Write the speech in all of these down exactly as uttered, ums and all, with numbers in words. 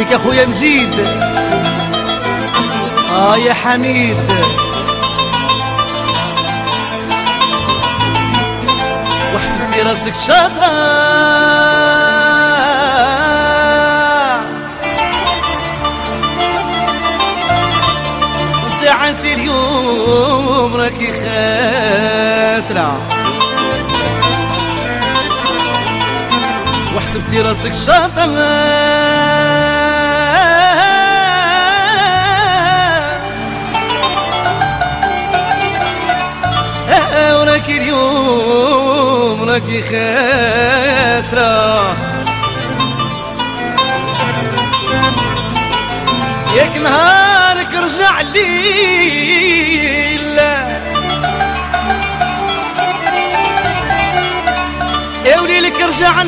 لك اخويا مجيد. اه يا حميد وحسبتي راسك شاطرة وساعة انتي اليوم راكي خاسرة وحسبتي راسك شاطرة وراكي اليوم راكي خاسرة ياك نهارك رجع الليل يا وليلك رجع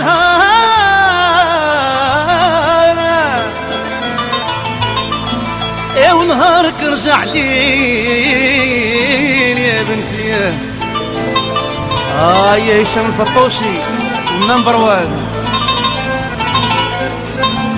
نهار يا ونهارك رجع ليل يا بنتي. آه يا هشام الفطوشي نمبر وان.